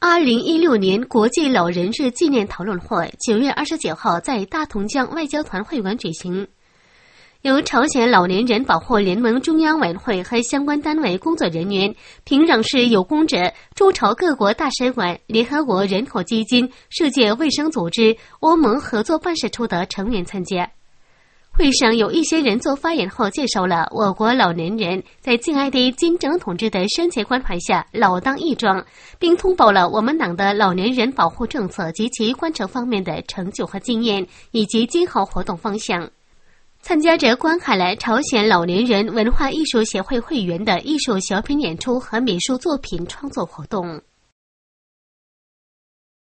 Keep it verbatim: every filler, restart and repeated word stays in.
二零一六年国际老人日纪念讨论会九月二十九号在大同江外交团会馆举行，由朝鲜老年人保护联盟中央委员会和相关单位工作人员、平壤市有功者、驻朝各国大使馆、联合国人口基金、世界卫生组织、欧盟合作办事处的成员参加。会上有一些人做发言后介绍了我国老年人在敬爱的金正恩同志的深切关怀下老当益壮，并通报了我们党的老年人保护政策及其关程方面的成就和经验，以及今后活动方向。参加者观看了朝鲜老年人文化艺术协会会员的艺术小品演出和美术作品创作活动。